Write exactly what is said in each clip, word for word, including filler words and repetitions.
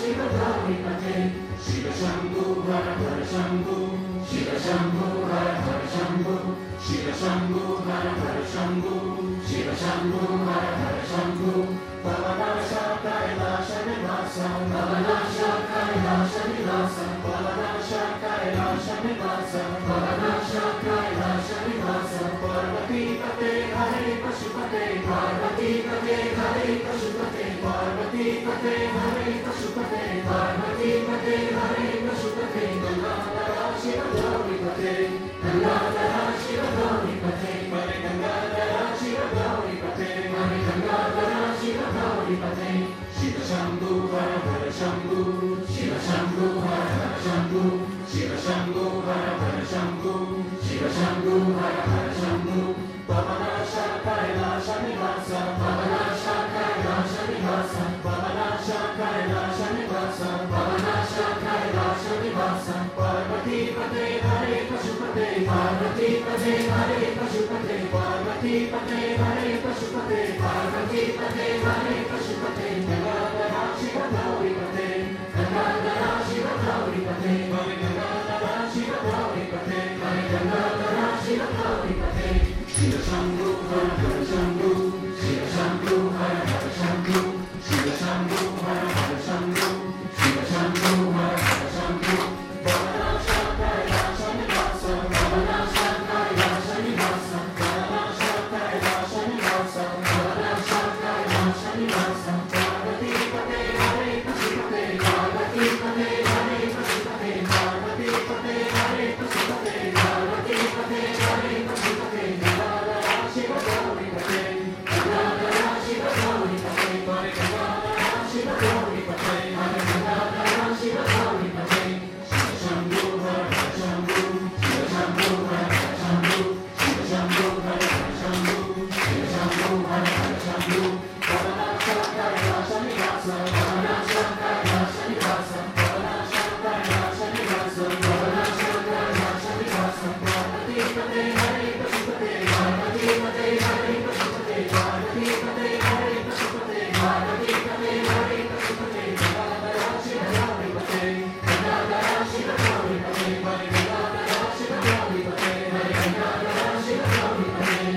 Shiva Gauripate, Shiva Shambhu Hara Hara Shambhu, Shiva Shambhu Hara Hara Shambhu, Shiva Shambhu Hara Hara Shambhu, Shiva Shambhu Hara Hara Shambhu, Pavanasha Kailasha Nivasa, Pavanasha Kailasha Nivasa, Pavanasha Kailasha Nivasa, Pavanasha Kailasha Nivasa, Parvati Pate Hare Pashupate, Parvati Pate Hare Pashupate, Parvati Pate Hare Pashupate, Parvati Pate Hare Pashupate, Gangadhara Shiva Gauripate, Gangadhara Shiva Gauripate, Hare Gangadhara Shiva Gauripate, Hare Gangadhara Shiva Gauripate, Shiva Shambhu Hara Hara Shambhu, Shiva Shambhu Hara Hara Shambhu, Shiva Shambhu Hara Hara Shambhu, Shiva Shambhu Hara Hara Shambhu, Pavanasha Kailasha Nivasa, Pavanasha Kailasha Nivasa, Pavanasha Kailasha Nivasa, Pavanasha Kailasha Nivasa, Parvati Pate Hare Pashupate, Parvati Pate Hare Pashupate, Parvati Pate Hare Pashupate, Parvati Pate Hare Pashupate, Gangadhara Shiva Gauripate, Gangadhara Shiva Gauripate, Hare Gangadhara Shiva Gauripate, Hare Gangadhara Shiva Gauripate, Shiva Shambhu Hara Hara Shambhu, Shiva Shambhu Hara Hara Shambhu, Shiva Shambhu Hara Hara Shambhu, Shiva Shambhu Hara Hara Shambhu, Pavanasha Kailasha Nivasa, Pavanasha Kailasha Nivasa, Pavanasha Kailasha Nivasa, Pavanasha Kailasha Nivasa, Parvati Pate Hare Pashupate, Parvati Pate Hare Pashupate, Parvati Pate Hare Pashupate, Parvati Pate Hare Pashupate, Gangadhara Shiva Gauripate, Gangadhara Shiva Gauripate, Hare Gangadhara Shiva Gauripate, Hare Gangadhara Shiva Gauripate, Shiva Shambhu Hara Hara Shambhu, Shiva Shambhu Hara Hara Shambhu, Shiva Shambhu Hara Hara Shambhu, Shiva Shambhu Hara Hara Shambhu, Pavanasha Kailasha Nivasa, Pavanasha Kailasha Nivasa, Pavanasha Kailasha Nivasa, Pavanasha Kailasha Nivasa, Parvati Pate Hare Pashupate, Parvati Pate Hare Pashupate, Parvati Pate Hare Pashupate, Parvati Pate Hare Pashupate, Gangadhara Shiva Gauripate, Gangadhara Shiva Gauripate, Hare Gangadhara Shiva Gauripate, Hare Gangadhara Shiva Gauripate,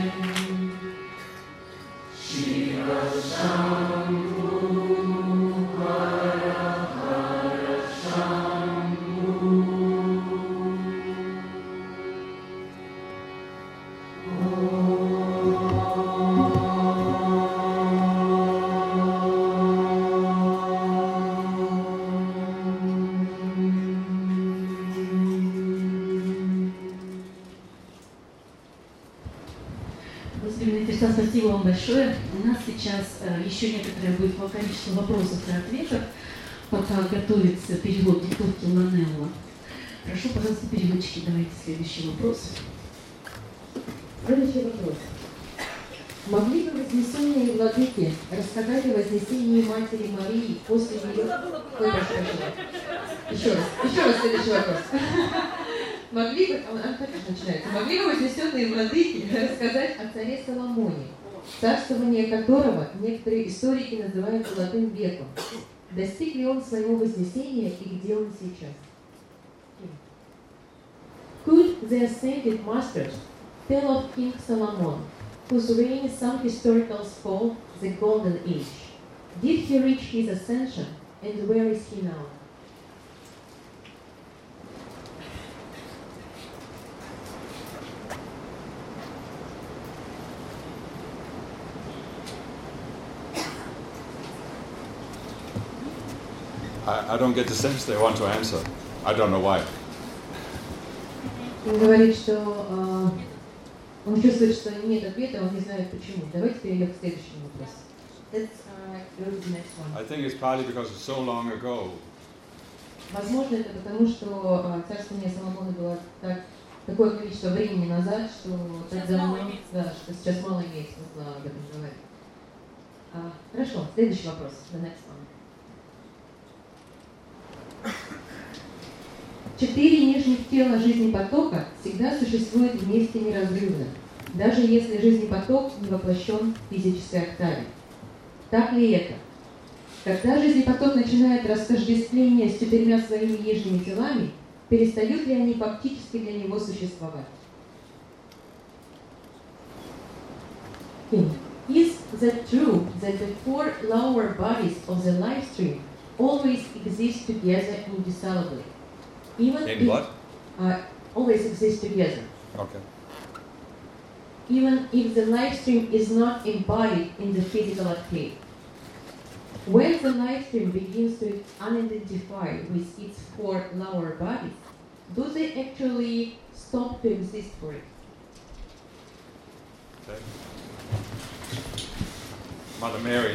Shiva Shambhu Hara Hara Shambhu. Господин Вячеслав, спасибо вам большое. У нас сейчас э, еще некоторое будет количество вопросов и ответов, пока готовится перевод диктовки Ланелла. Прошу, пожалуйста, переводчики, давайте следующий вопрос. Следующий вопрос. Могли бы вознесенные владыки рассказать о вознесении Матери Марии после ее... Ой, прошу, прошу. Еще раз, еще раз следующий вопрос. Могли бы, он, он конечно начинается, могли бы вознесенные владыки рассказать о царе Соломоне, царствование которого некоторые историки называют золотым веком? Достиг ли он своего вознесения и где он сейчас? Could the ascended masters tell of King Solomon, whose reign some historians call the Golden Age? Did he reach his ascension, and where is he now? I, I don't get the sense they want to answer. I don't know why. Он говорит, что э, он чувствует, что нет ответа, он не знает почему. Давайте перейдем к следующему вопросу. Let's uh, go to the next one. I think it's partly because it's so long ago. Возможно, это потому, что э, царствование Соломона было так, такое количество времени назад, что так давно, да, что сейчас мало имеет смысла об этом говорить. А, хорошо, следующий вопрос. The next one. Четыре нижних тела жизнепотока всегда существуют вместе неразрывно, даже если жизнепоток не воплощен в физической октаве. Так ли это? Когда жизнь поток начинает растождествление с четырьмя своими нижними телами, перестают ли они фактически для него существовать? Is that true that the four lower bodies of the life stream always exist together indissolubly? Even In if, what? Uh, always exist together. Okay. Even if the life stream is not embodied in the physical octave. When the life stream begins to unidentify with its four lower bodies, do they actually stop to exist for it? Okay. Mother Mary,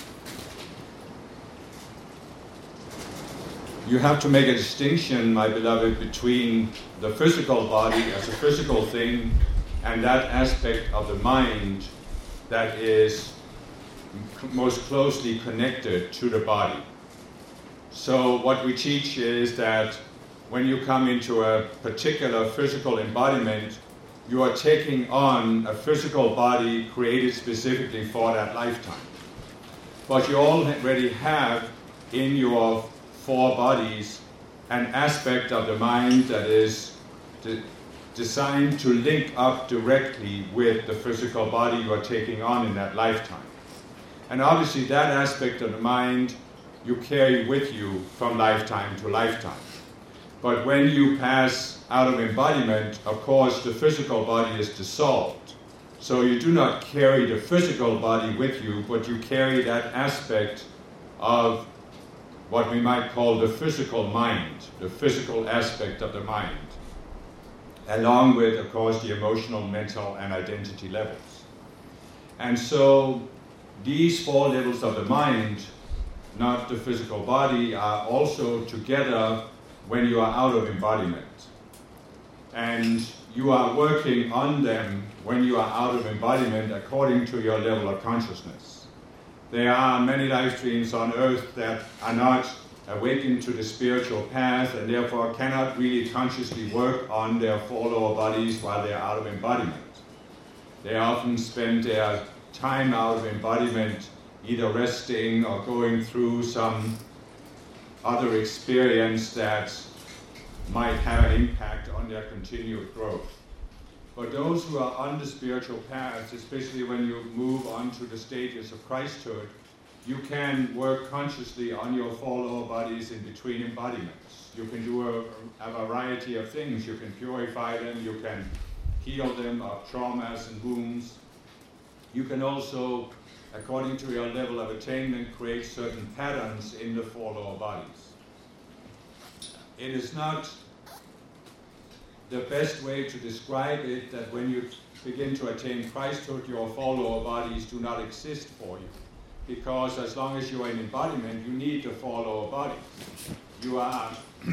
you have to make a distinction, my beloved, between the physical body as a physical thing and that aspect of the mind that is most closely connected to the body. So what we teach is that when you come into a particular physical embodiment, you are taking on a physical body created specifically for that lifetime. But you already have in your four bodies an aspect of the mind that is de- designed to link up directly with the physical body you are taking on in that lifetime. And obviously that aspect of the mind you carry with you from lifetime to lifetime. But when you pass out of embodiment, of course, the physical body is dissolved. So you do not carry the physical body with you, but you carry that aspect of what we might call the physical mind, the physical aspect of the mind, along with, of course, the emotional, mental, and identity levels. And so these four levels of the mind, not the physical body, are also together when you are out of embodiment. And you are working on them when you are out of embodiment according to your level of consciousness. There are many life streams on earth that are not awakened to the spiritual path and therefore cannot really consciously work on their four lower bodies while they are out of embodiment. They often spend their time out of embodiment either resting or going through some other experience that might have an impact on their continued growth. But those who are on the spiritual path, especially when you move on to the stages of Christhood, you can work consciously on your four lower bodies in between embodiments. You can do a, a variety of things. You can purify them, you can heal them of traumas and wounds. You can also, according to your level of attainment, create certain patterns in the four lower bodies. It is not the best way to describe it that when you begin to attain Christhood, your four lower bodies do not exist for you. Because as long as you are in embodiment, you need the four lower bodies. You are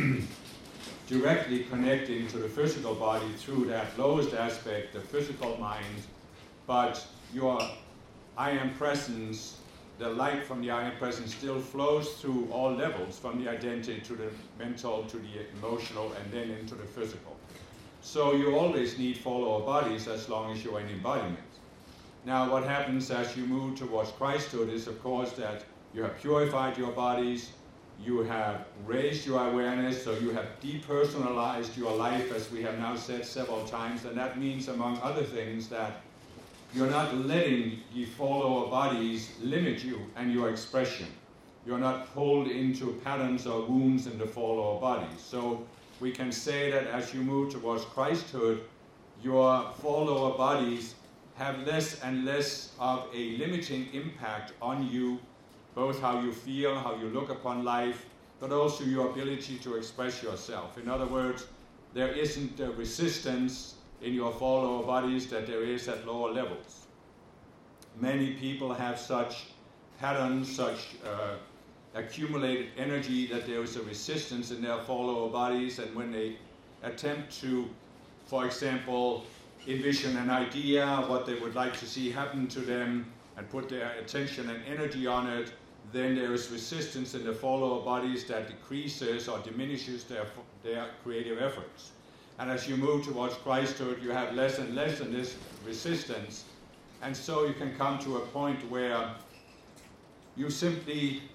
directly connecting to the physical body through that lowest aspect, the physical mind, but your I Am Presence, the light from the I Am Presence still flows through all levels, from the identity to the mental, to the emotional, and then into the physical. So you always need four lower bodies as long as you're in embodiment. Now what happens as you move towards Christhood is, of course, that you have purified your bodies, you have raised your awareness, so you have depersonalized your life, as we have now said several times, and that means, among other things, that you're not letting the four lower bodies limit you and your expression. You're not pulled into patterns or wounds in the four lower bodies. So we can say that as you move towards Christhood, your four lower bodies have less and less of a limiting impact on you, both how you feel, how you look upon life, but also your ability to express yourself. In other words, there isn't a resistance in your four lower bodies that there is at lower levels. Many people have such patterns, such uh, accumulated energy that there is a resistance in their four lower bodies, and when they attempt to, for example, envision an idea, what they would like to see happen to them, and put their attention and energy on it, then there is resistance in the four lower bodies that decreases or diminishes their, their creative efforts. And as you move towards Christhood, you have less and less of this resistance. And so you can come to a point where you simply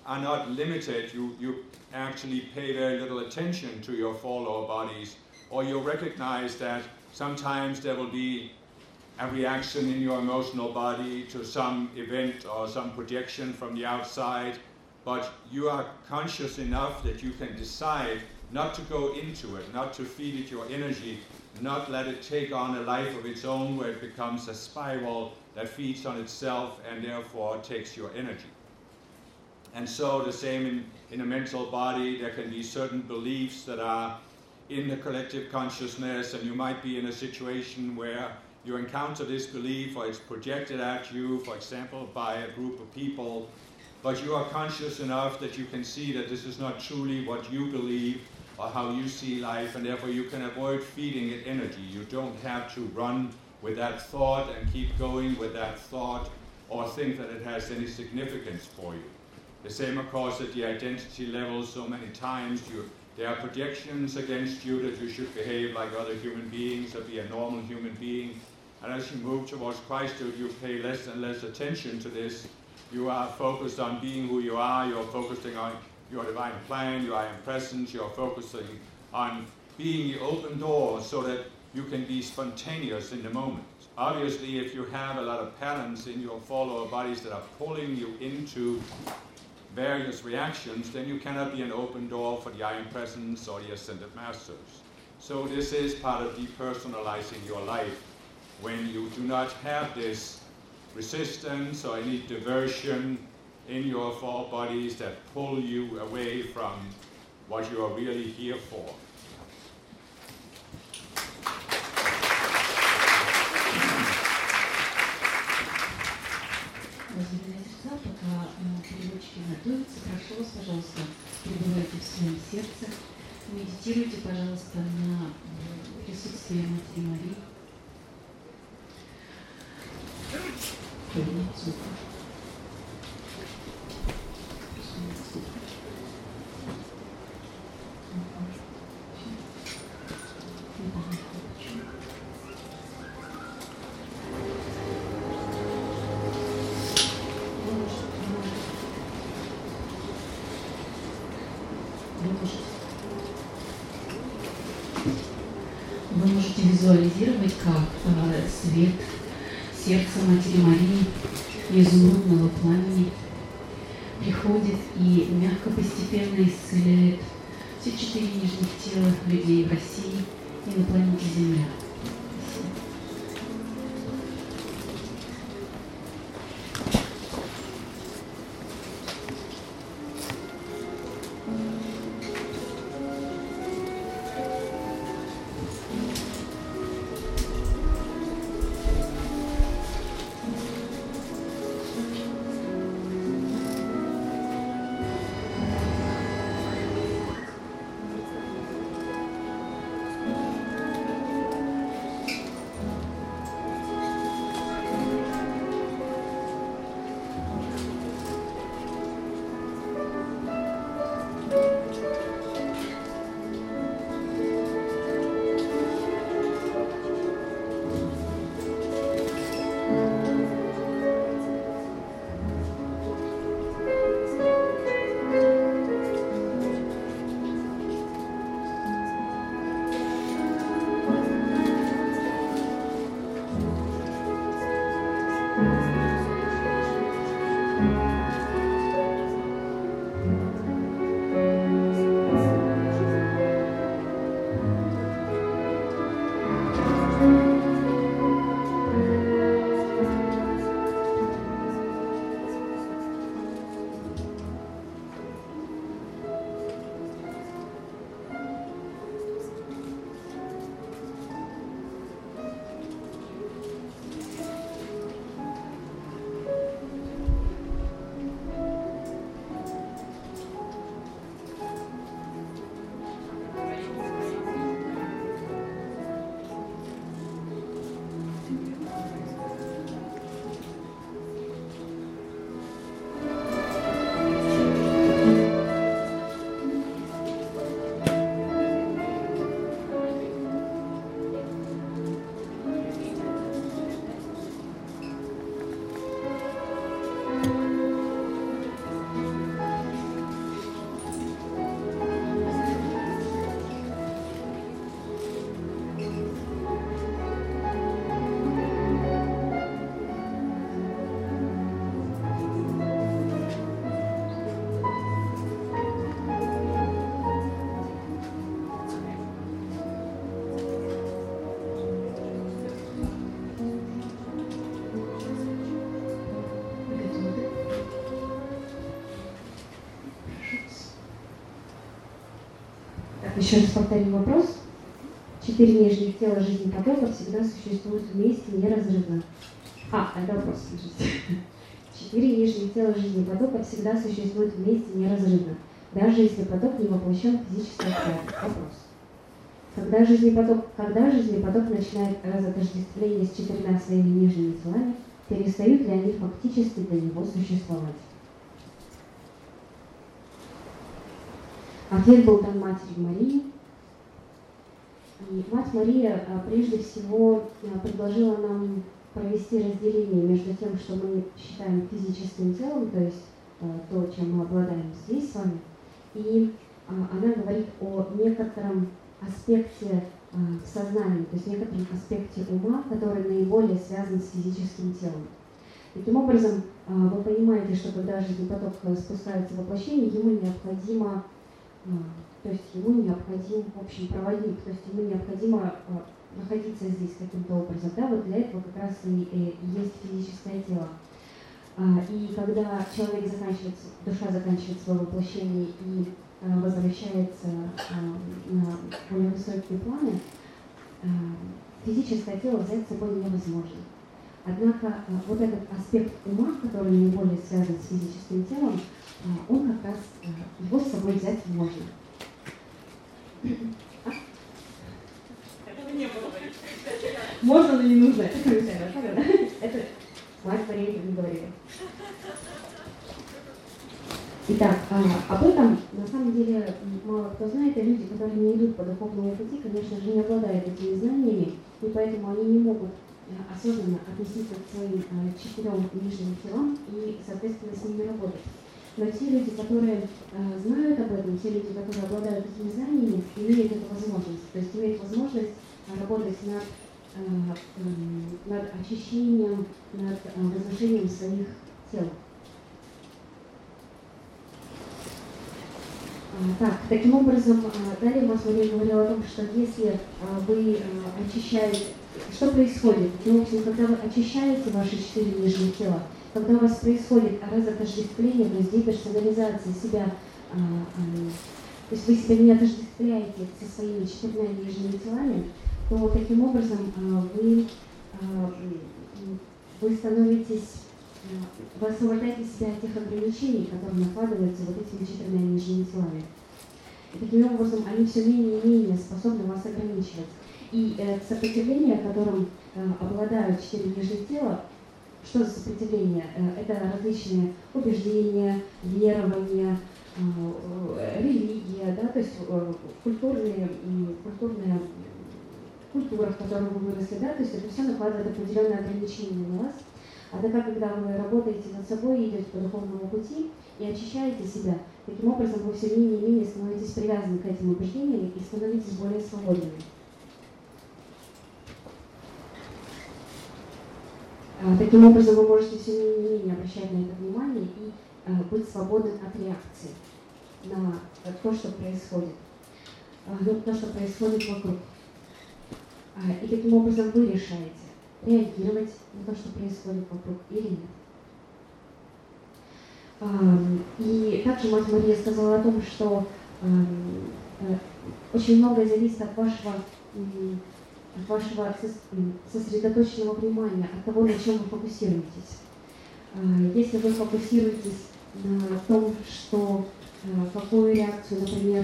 are not limited. You, you actually pay very little attention to your four lower bodies, or you recognize that sometimes there will be a reaction in your emotional body to some event or some projection from the outside, but you are conscious enough that you can decide not to go into it, not to feed it your energy, not let it take on a life of its own where it becomes a spiral that feeds on itself and therefore takes your energy. And so the same in, in a mental body, there can be certain beliefs that are in the collective consciousness, and you might be in a situation where you encounter this belief or it's projected at you, for example, by a group of people, but you are conscious enough that you can see that this is not truly what you believe or how you see life, and therefore you can avoid feeding it energy. You don't have to run with that thought and keep going with that thought or think that it has any significance for you. The same, of course, at the identity level. So many times you, there are projections against you that you should behave like other human beings or be a normal human being. And as you move towards Christhood, you pay less and less attention to this. You are focused on being who you are. You're focusing on your divine plan, your I am presence. You're focusing on being the open door so that you can be spontaneous in the moment. Obviously, if you have a lot of patterns in your four lower bodies that are pulling you into various reactions, then you cannot be an open door for the I am presence or the ascended masters. So this is part of depersonalizing your life. When you do not have this resistance or any diversion in your four bodies that pull you away from what you are really here for. Возлюбленные сердца, пока переводчики готовятся, прошу вас, пожалуйста, пребывайте в своем сердце, медитируйте, пожалуйста, на присутствие Матери Марии. Нет звука. Вы можете визуализировать, как э, свет сердца Матери Марии, изумрудного пламени, приходит и мягко, постепенно исцеляет все четыре нижних тела людей в России и на планете Земля. Так, еще раз повторим вопрос. Четыре нижних тела жизни потока всегда существуют вместе неразрывно. А, это вопрос, слушайте. Четыре нижних тела жизни потока всегда существуют вместе неразрывно, даже если поток не воплощен в физическое тело. Вопрос. Когда жизненный поток, когда жизненный поток начинает разотождествление с четырьмя своими нижними телами, перестают ли они фактически для него существовать? Ответ был дан Матери Марии. И Мать Мария прежде всего предложила нам провести разделение между тем, что мы считаем физическим телом, то есть то, чем мы обладаем здесь с вами, и она говорит о некотором аспекте сознания, то есть некотором аспекте ума, который наиболее связан с физическим телом. Таким образом, вы понимаете, что когда жизненный поток спускается в воплощение, ему необходимо, то есть ему необходим, в общем, проводник, то есть ему необходимо находиться здесь каким-то образом. Да, вот для этого как раз и, и есть физическое тело. И когда человек заканчивает, душа заканчивает свое воплощение и возвращается на более высокие планы, физическое тело взять с собой невозможно. Однако вот этот аспект ума, который наиболее связан с физическим телом, он как раз, его с собой взять можно. Можно, но не нужно. Это Мать Мария не говорила. Итак, об этом на самом деле мало кто знает, и люди, которые не идут по духовному пути, конечно же, не обладают этими знаниями, и поэтому они не могут осознанно относиться к своим четырем нижним телам и, соответственно, с ними работать. Но те люди, которые знают об этом, те люди, которые обладают этими знаниями, имеют эту возможность. То есть имеют возможность работать над, над очищением, над возвышением своих тел. Так, таким образом, далее Мать Мария говорила о том, что если вы очищаете, что происходит? Ну, в общем, когда вы очищаете ваши четыре нижних тела, когда у вас происходит разотождествление, то есть деперсонализация себя, то есть вы себя не отождествляете со своими четырьмя нижними телами, то таким образом вы, вы становитесь, вы освобождаете себя от тех ограничений, которые накладываются вот этими четырьмя нижними телами. И таким образом они все менее и менее способны вас ограничивать. И э, сопротивление, которым э, обладают четыре нижних тела, что за сопротивление? Э, это различные убеждения, верования, э, религия, да, то есть э, культурные, культурная культура, в которой вы выросли, да, то есть это все накладывает определенные ограничения на вас. Однако, когда вы работаете над собой, идете по духовному пути и очищаете себя, таким образом вы все менее и менее становитесь привязаны к этим убеждениям и становитесь более свободными. Таким образом, вы можете все менее и менее обращать на это внимание и э, быть свободным от реакции на то, что происходит, на то, что происходит вокруг. И таким образом вы решаете, реагировать на то, что происходит вокруг или нет. И также Мать Мария сказала о том, что очень многое зависит от вашего от вашего сосредоточенного внимания, от того, на чем вы фокусируетесь. Если вы фокусируетесь на том, что какую реакцию, например,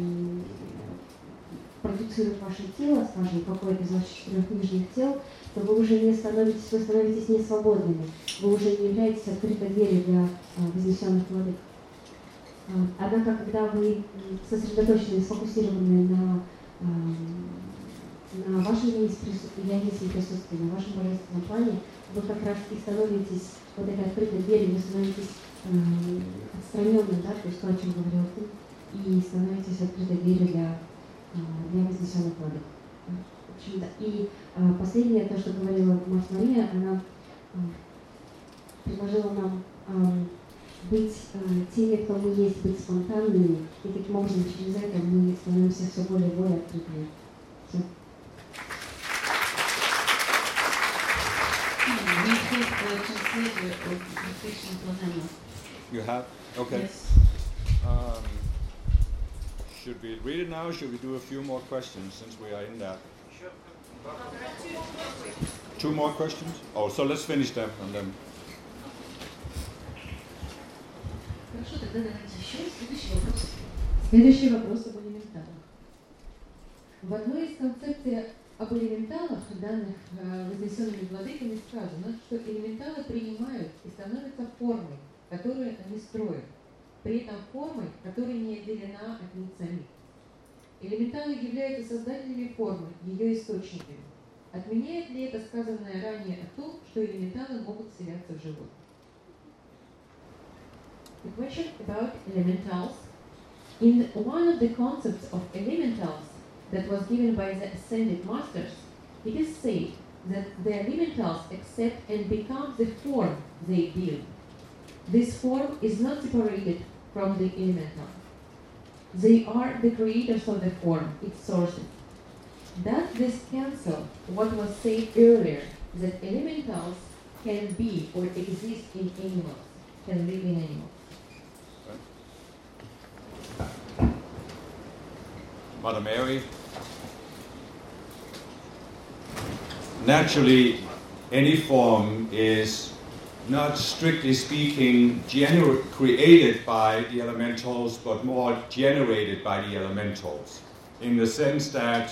продуцирует ваше тело, скажем, какое-то из ваших четырех нижних тел, то вы уже не становитесь, вы становитесь несвободными, вы уже не являетесь открытой дверью для вознесенных владык. Однако, когда вы сосредоточены и сфокусированы на на вашем ягнистом присутствии, на вашем божественном плане, вы как раз и становитесь вот этой открытой дверью, вы становитесь э, отстраненным, да, то есть то, о чем говорил ты, и становитесь открытой дверью для, э, для вознесенных владык. В общем, да. И э, последнее, то, что говорила Мать Мария, она э, предложила нам э, быть э, теми, кто мы есть, быть спонтанными, и таким образом через это мы становимся все более и более открытыми. Все. You have? Okay. Yes. Um, should we read it now, or should we do a few more questions since we are in that? Sure. Two more questions? Oh, so let's finish them and then... Хорошо, тогда давайте еще следующий вопрос. Следующий вопрос об элементалах. В одной из концепций об элементалах, данных э, вознесенными владыками, сказано, что элементалы принимают и становятся формой, которую они строят, при этом формой, которая не отделена от них самих. Элементалы являются создателями формы, ее источниками. Отменяет ли это сказанное ранее о том, что элементалы могут вселяться в животных? The question about elementals. In one of the concepts of elementals that was given by the ascended masters, it is said that the elementals accept and become the form they build. This form is not separated from the elemental. They are the creators of the form, its sources. Does this cancel what was said earlier, that elementals can be or exist in animals, can live in animals? Mother Mary, naturally, any form is not strictly speaking gener- created by the elementals, but more generated by the elementals, in the sense that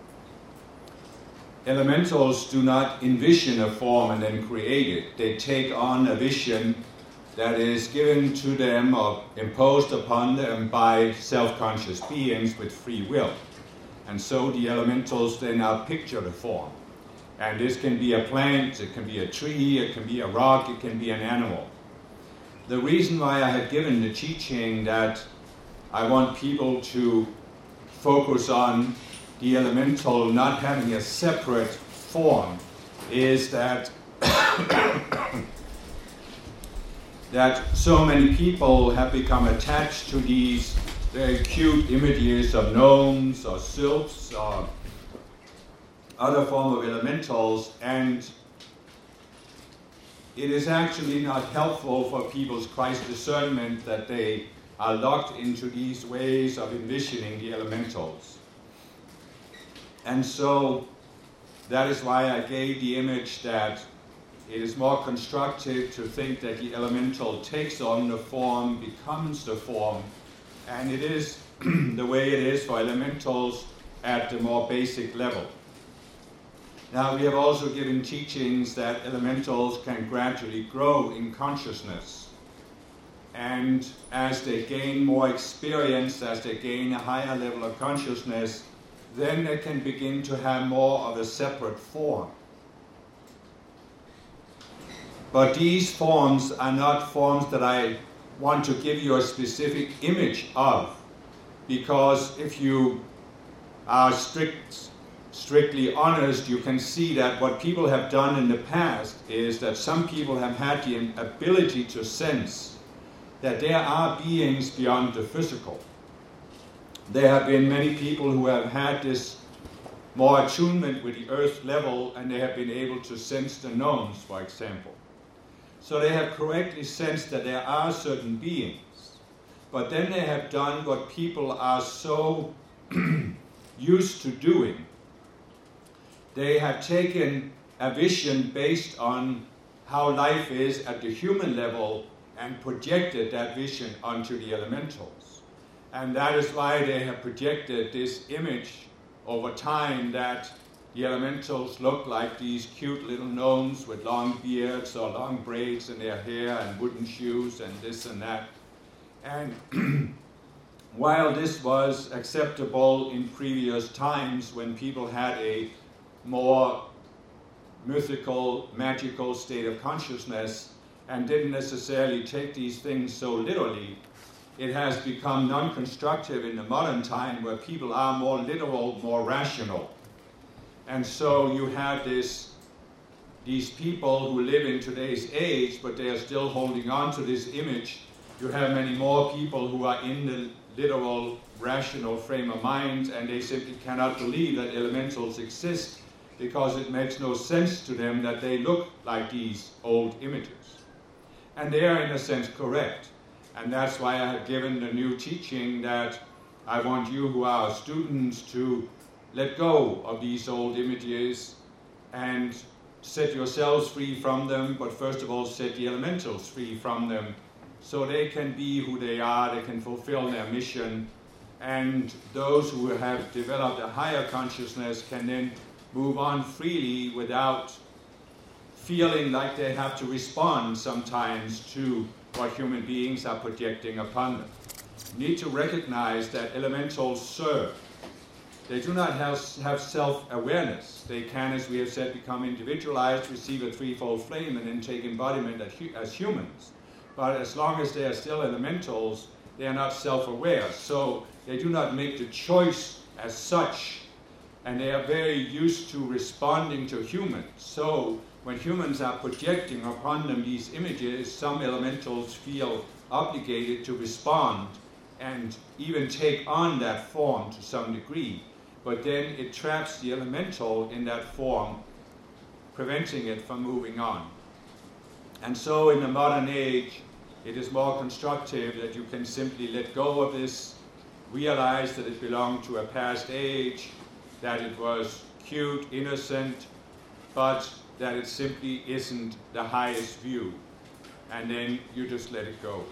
elementals do not envision a form and then create it. They take on a vision that is given to them or imposed upon them by self-conscious beings with free will. And so the elementals then now picture the form. And this can be a plant, it can be a tree, it can be a rock, it can be an animal. The reason why I had given the teaching that I want people to focus on the elemental not having a separate form is that that so many people have become attached to these very cute images of gnomes or sylphs or other form of elementals, and it is actually not helpful for people's Christ discernment that they are locked into these ways of envisioning the elementals. And so that is why I gave the image that it is more constructive to think that the elemental takes on the form, becomes the form, and it is the way it is for elementals at the more basic level. Now, we have also given teachings that elementals can gradually grow in consciousness. And as they gain more experience, as they gain a higher level of consciousness, then they can begin to have more of a separate form. But these forms are not forms that I want to give you a specific image of, because if you are strict, strictly honest, you can see that what people have done in the past is that some people have had the ability to sense that there are beings beyond the physical. There have been many people who have had this more attunement with the earth level, and they have been able to sense the gnomes, for example. So they have correctly sensed that there are certain beings. But then they have done what people are so used to doing. They have taken a vision based on how life is at the human level and projected that vision onto the elementals. And that is why they have projected this image over time that the elementals look like these cute little gnomes with long beards or long braids in their hair and wooden shoes and this and that. And while this was acceptable in previous times when people had a more mythical, magical state of consciousness and didn't necessarily take these things so literally, it has become non-constructive in the modern time where people are more literal, more rational. And so you have this, these people who live in today's age, but they are still holding on to this image. You have many more people who are in the literal, rational frame of mind, and they simply cannot believe that elementals exist because it makes no sense to them that they look like these old images. And they are, in a sense, correct. And that's why I have given the new teaching that I want you who are students to let go of these old images and set yourselves free from them, but first of all set the elementals free from them so they can be who they are, they can fulfill their mission, and those who have developed a higher consciousness can then move on freely without feeling like they have to respond sometimes to what human beings are projecting upon them. You need to recognize that elementals serve. They do not have, have self-awareness. They can, as we have said, become individualized, receive a threefold flame, and then take embodiment as, as humans. But as long as they are still elementals, they are not self-aware. So they do not make the choice as such, and they are very used to responding to humans. So when humans are projecting upon them these images, some elementals feel obligated to respond and even take on that form to some degree. But then it traps the elemental in that form, preventing it from moving on. And so in the modern age, it is more constructive that you can simply let go of this, realize that it belonged to a past age, that it was cute, innocent, but that it simply isn't the highest view. And then you just let it go.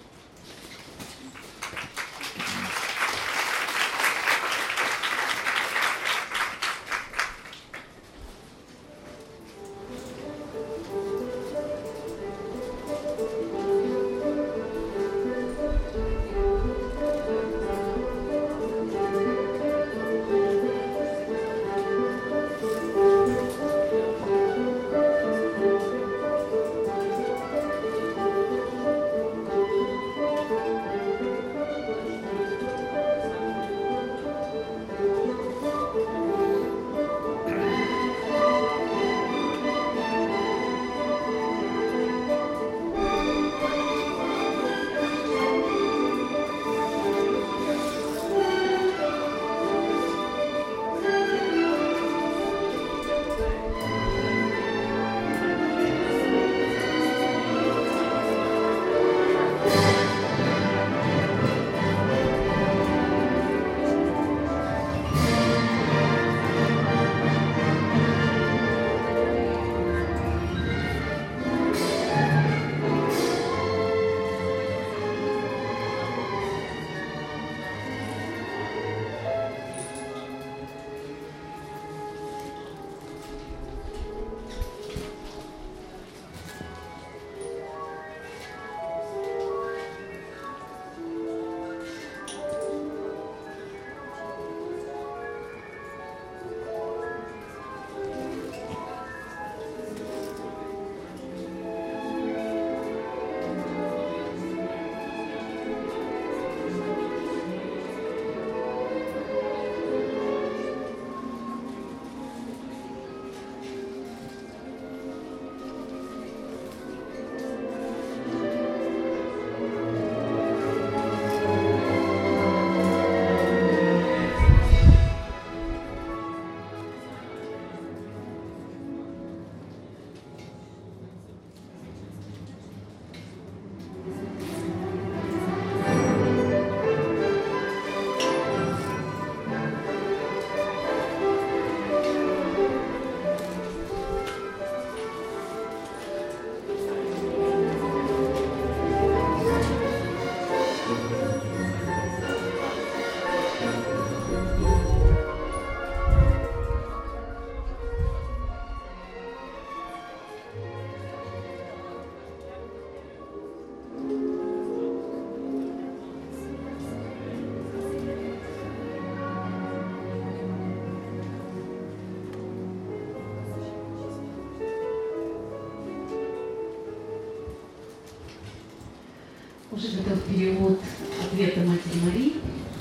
Уже готов перевод ответа Матери Марии.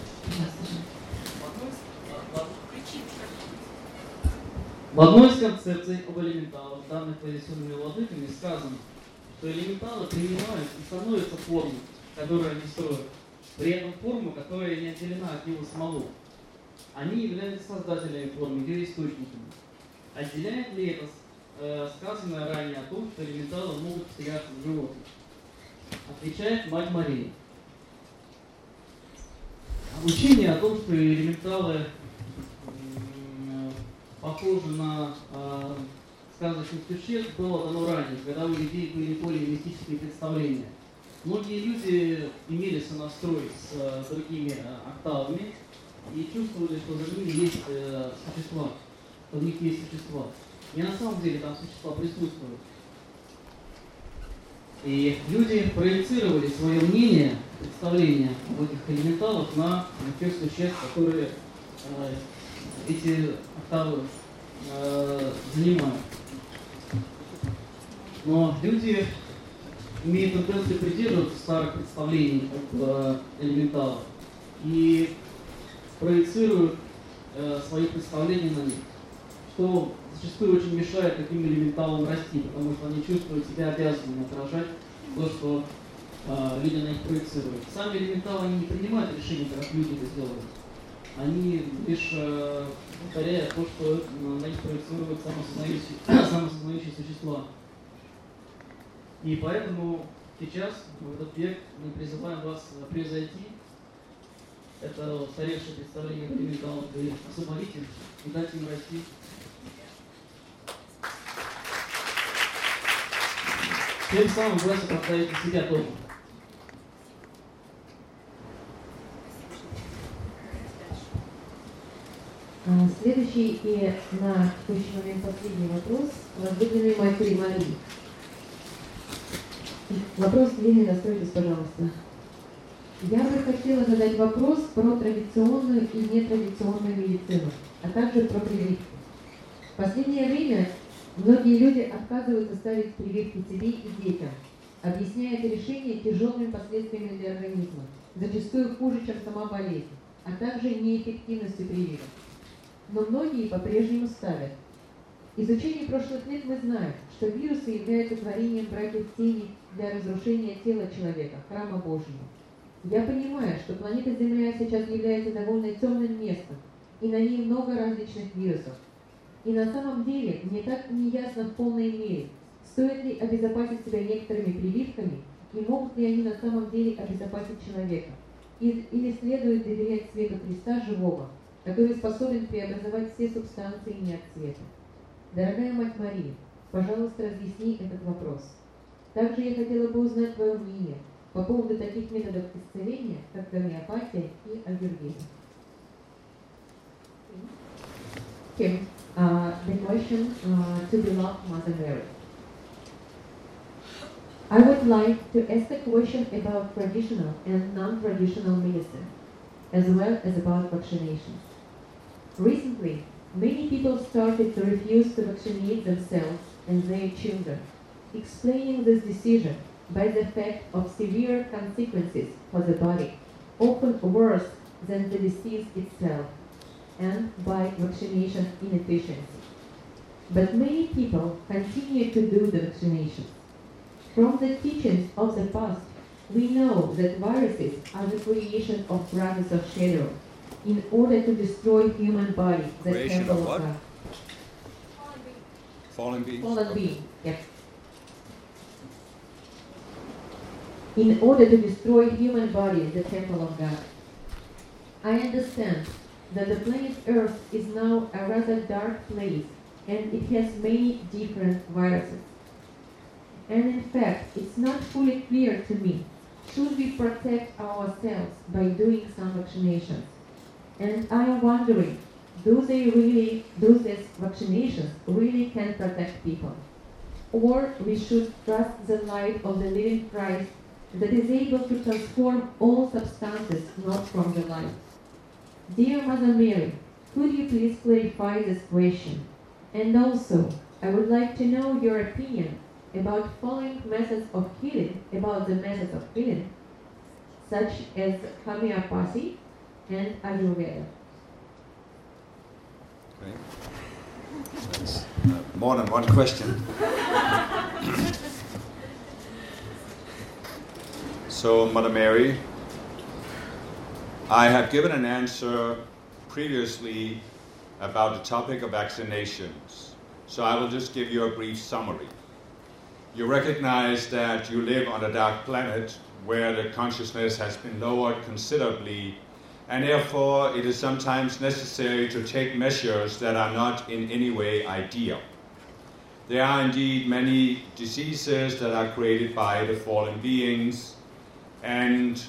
В одной из концепций об элементалах, данных позиционными владыками, сказано, что элементалы принимают и становятся формой, которую они строят, при этом форму, которая не отделена от него самого. Они являются создателями формы, ее источниками. Отделяет ли это э, сказанное ранее о том, что элементалы могут вселяться в животных? Отвечает Мать Мария. учение о том, что элементалы похожи на э, сказочных существ, было дано ранее, когда у людей были более мистические представления. Многие люди имели сонастрой с э, другими э, октавами и чувствовали, что за ними есть э, существа, что у них есть существа. И на самом деле там существа присутствуют. И люди проецировали свое мнение, представление об этих элементалах на тех существ, которые э, эти октавы э, занимают. Но люди имеют тенденцию придерживаться старых представлений об э, элементалах и проецируют э, свои представления на них, что зачастую очень мешает таким элементалам расти, потому что они чувствуют себя обязанными отражать то, что э, люди на них проецируют. Сами элементалы они не принимают решения, как люди это делают. Они лишь э, повторяют то, что на них проецируют самосознающие, самосознающие существа. И поэтому сейчас, в этот век, мы призываем вас превзойти это устаревшее представление элементалов и освободить их и дать им расти. Тем самым вы оправдаете себя тоже. Следующий и на текущий момент последний вопрос возлюбленной матери Марии. Вопрос длинный, настройтесь, пожалуйста. Я бы хотела задать вопрос про традиционную и нетрадиционную медицину, а также про прививки. В последнее время многие люди отказываются ставить прививки себе и детям, объясняя это решение тяжелыми последствиями для организма, зачастую хуже, чем сама болезнь, а также неэффективностью прививок. Но многие по-прежнему ставят. Из учений прошлых лет мы знаем, что вирусы являются творением братьев тени для разрушения тела человека, храма Божьего. Я понимаю, что планета Земля сейчас является довольно темным местом, и на ней много различных вирусов. И на самом деле мне так не ясно в полной мере, стоит ли обезопасить себя некоторыми прививками, и могут ли они на самом деле обезопасить человека, или следует доверять свету Христа живого, который способен преобразовать все субстанции не от света. Дорогая Мать Мария, пожалуйста, разъясни этот вопрос. Также я хотела бы узнать твое мнение по поводу таких методов исцеления, как гомеопатия и аюрведа. Kim, uh, the question uh, to beloved Mother Mary. I would like to ask a question about traditional and non-traditional medicine, as well as about vaccinations. Recently, many people started to refuse to vaccinate themselves and their children, explaining this decision by the fact of severe consequences for the body, often worse than the disease itself, and by vaccination inefficiency. But many people continue to do the vaccinations. From the teachings of the past, we know that viruses are the creation of brothers of shadow, in order to destroy human body, the Creation temple of of what? God. Fallen beings? Fallen being, yes. In order to destroy human body, the temple of God. I understand that the planet Earth is now a rather dark place, and it has many different viruses. And in fact, it's not fully clear to me, should we protect ourselves by doing some vaccinations? And I am wondering, do they really, do these vaccinations really can protect people? Or we should trust the light of the living Christ that is able to transform all substances not from the light. Dear Mother Mary, could you please clarify this question? And also, I would like to know your opinion about following methods of healing, about the methods of healing, such as homeopathy and Ayurveda. Okay. That's uh, more than one question. So, Mother Mary, I have given an answer previously about the topic of vaccinations. So I will just give you a brief summary. You recognize that you live on a dark planet where the consciousness has been lowered considerably and therefore it is sometimes necessary to take measures that are not in any way ideal. There are indeed many diseases that are created by the fallen beings, and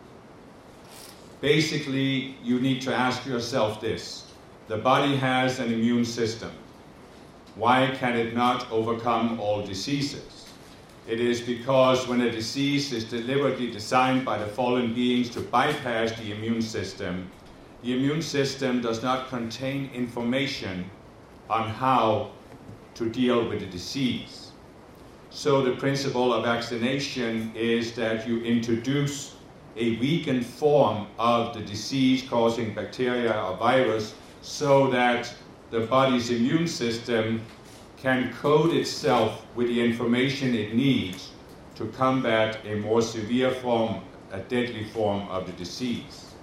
basically you need to ask yourself this. The body has an immune system. Why can it not overcome all diseases? It is because when a disease is deliberately designed by the fallen beings to bypass the immune system, the immune system does not contain information on how to deal with the disease. So the principle of vaccination is that you introduce a weakened form of the disease-causing bacteria or virus so that the body's immune system can code itself with the information it needs to combat a more severe form, a deadly form of the disease.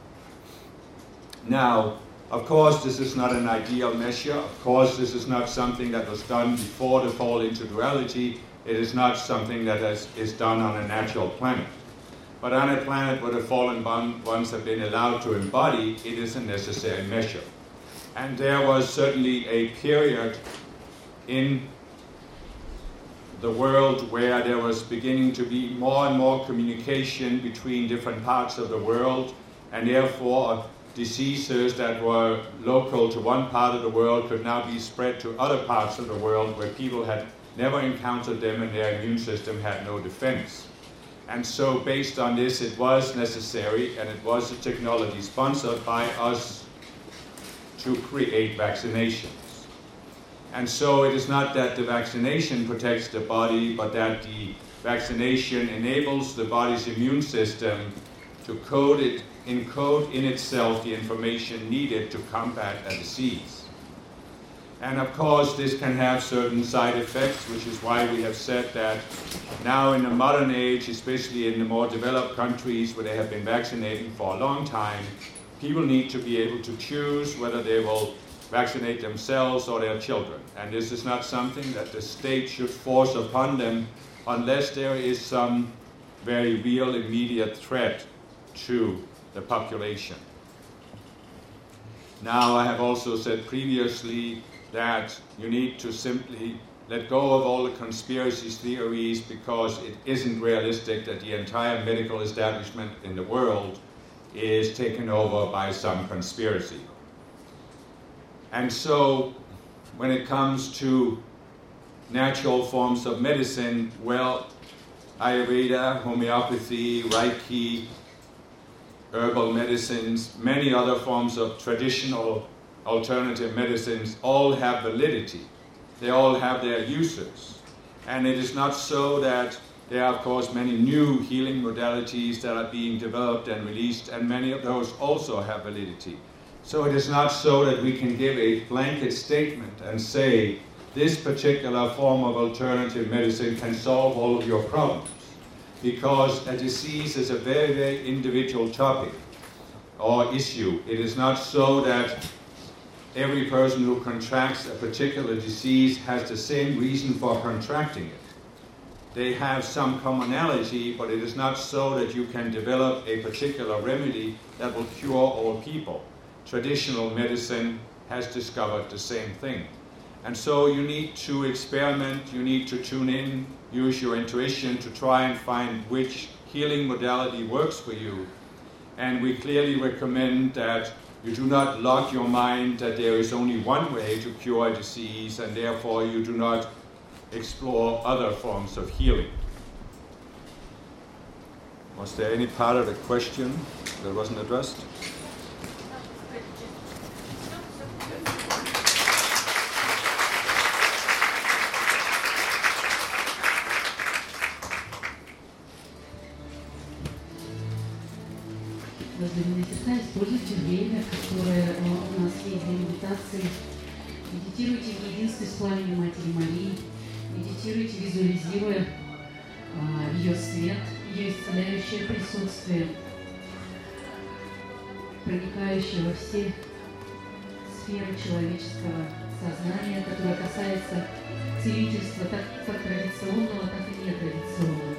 Now, of course, this is not an ideal measure. Of course, this is not something that was done before the fall into duality. It is not something that is, is done on a natural planet. But on a planet where the fallen ones have been allowed to embody, it is a necessary measure. And there was certainly a period in the world where there was beginning to be more and more communication between different parts of the world, and therefore diseases that were local to one part of the world could now be spread to other parts of the world where people had never encountered them and their immune system had no defense. And so based on this, it was necessary, and it was a technology sponsored by us, to create vaccinations. And so it is not that the vaccination protects the body, but that the vaccination enables the body's immune system to code it, encode in itself the information needed to combat a disease. And of course, this can have certain side effects, which is why we have said that now in the modern age, especially in the more developed countries where they have been vaccinating for a long time, people need to be able to choose whether they will vaccinate themselves or their children. And this is not something that the state should force upon them unless there is some very real immediate threat to the population. Now, I have also said previously that you need to simply let go of all the conspiracy theories, because it isn't realistic that the entire medical establishment in the world is taken over by some conspiracy. And so, when it comes to natural forms of medicine, well, Ayurveda, homeopathy, Reiki, herbal medicines, many other forms of traditional alternative medicines all have validity. They all have their uses. And it is not so that there are, of course, many new healing modalities that are being developed and released, and many of those also have validity. So it is not so that we can give a blanket statement and say, this particular form of alternative medicine can solve all of your problems, because a disease is a very, very individual topic or issue. It is not so that every person who contracts a particular disease has the same reason for contracting it. They have some commonality, but it is not so that you can develop a particular remedy that will cure all people. Traditional medicine has discovered the same thing. And so you need to experiment, you need to tune in, use your intuition to try and find which healing modality works for you. And we clearly recommend that you do not lock your mind that there is only one way to cure a disease, and therefore you do not explore other forms of healing. Was there any part of the question that wasn't addressed? Возлюбленные сестра, используйте время, которое у нас есть для медитации. Медитируйте в единстве с пламенем Матери Марии. Медитируйте, визуализируя а, ее свет, ее исцеляющее присутствие, проникающее во все сферы человеческого сознания, которое касается целительства так, как традиционного, так и нетрадиционного.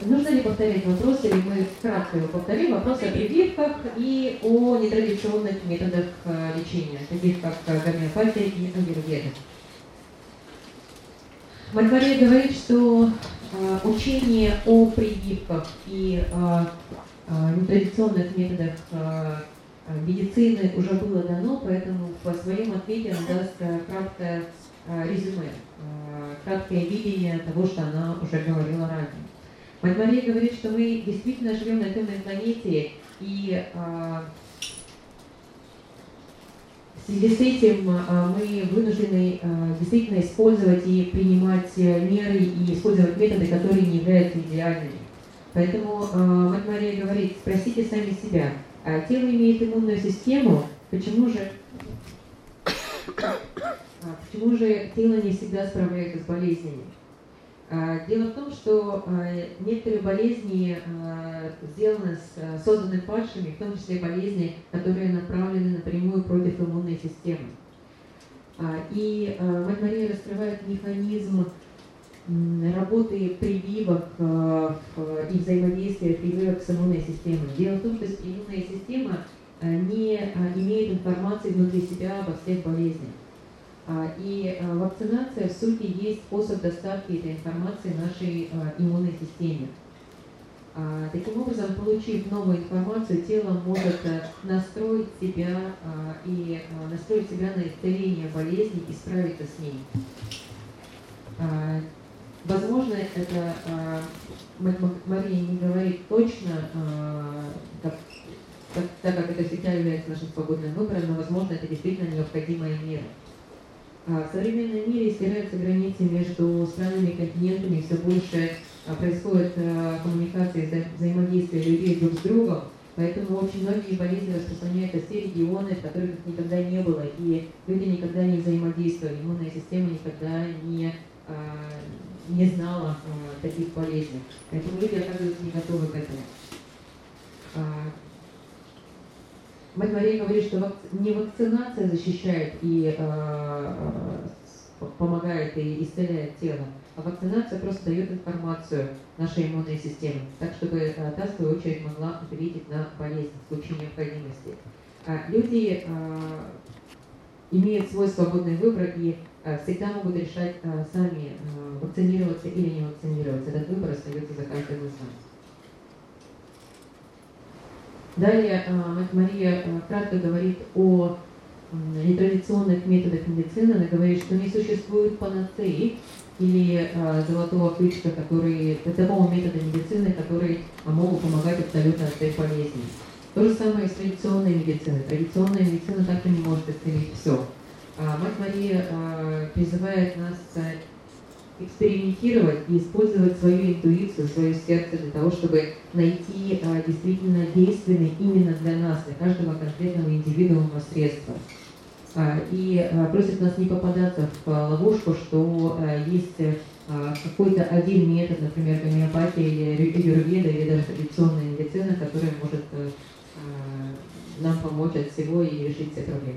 нужно ли повторять вопрос, или мы кратко его повторим? Вопрос о прививках и о нетрадиционных методах лечения, таких как гомеопатия и аюрведа. Мать Мария говорит, что э, учение о прививках и э, э, нетрадиционных методах э, медицины уже было дано, поэтому в своем ответе она даст э, краткое э, резюме, э, краткое видение того, что она уже говорила ранее. Мать Мария говорит, что мы действительно живем на темной планете, и э, в связи с этим э, мы вынуждены э, действительно использовать и принимать меры, и использовать методы, которые не являются идеальными. Поэтому э, Мать Мария говорит, спросите сами себя, а тело имеет иммунную систему, почему же, а, почему же тело не всегда справляется с болезнями? Дело в том, что некоторые болезни сделаны, созданы падшими, в том числе болезни, которые направлены напрямую против иммунной системы. И Мать Мария раскрывает механизм работы прививок и взаимодействия прививок с иммунной системой. Дело в том, что иммунная система не имеет информации внутри себя обо всех болезнях. И вакцинация, в сути, есть способ доставки этой информации нашей иммунной системе. Таким образом, получив новую информацию, тело может настроить себя и настроить себя на исцеление болезни и справиться с ней. Возможно, это Мария не говорит точно, так, так, так как это всегда является нашим свободным выбором, но, возможно, это действительно необходимая мера. В современном мире стираются границы между странами и континентами, все больше происходит коммуникация, вза взаимодействие людей друг с другом, поэтому очень многие болезни распространяются в те регионы, в которых их никогда не было, и люди никогда не взаимодействовали, иммунная система никогда не, не знала таких болезней, поэтому люди оказываются не готовы к этому. Мать Мария говорит, что не вакцинация защищает и э, помогает и исцеляет тело, а вакцинация просто дает информацию нашей иммунной системе, так чтобы э, та, в свою очередь, могла ответить на болезнь в случае необходимости. А люди э, имеют свой свободный выбор и э, всегда могут решать э, сами, э, вакцинироваться или не вакцинироваться. Этот выбор остается за каждым из нас. Далее Мать Мария кратко говорит о нетрадиционных методах медицины. Она говорит, что не существует панацеи или золотого ключика, который, такого метода медицины, который могут помогать абсолютно от всех болезней. То же самое и с традиционной медициной. Традиционная медицина так и не может исцелить все. Мать Мария призывает нас экспериментировать и использовать свою интуицию, свое сердце для того, чтобы найти а, действительно действенные именно для нас, для каждого конкретного индивидуума средства. А, и а, просит нас не попадаться в а, ловушку, что а, есть а, какой-то один метод, например, гомеопатия или аюрведа, или даже традиционная медицина, которая может а, нам помочь от всего и решить все проблемы.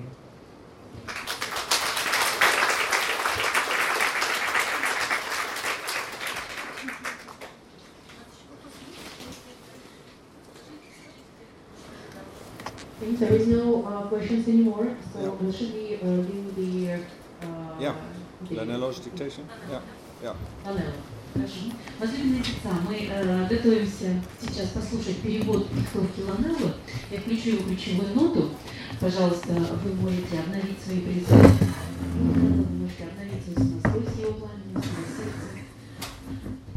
There is no uh, questions anymore, so yeah. Should we uh, do the... Uh, yeah, Lanello's dictation. Yeah, yeah. Lanello. Хорошо. Возлюбленные сердца, мы э, готовимся сейчас послушать перевод диктовки Ланелло. Я включу его ключевую ноту. Пожалуйста, вы можете обновить свои призывы. Вы можете обновить свой смысл, его план.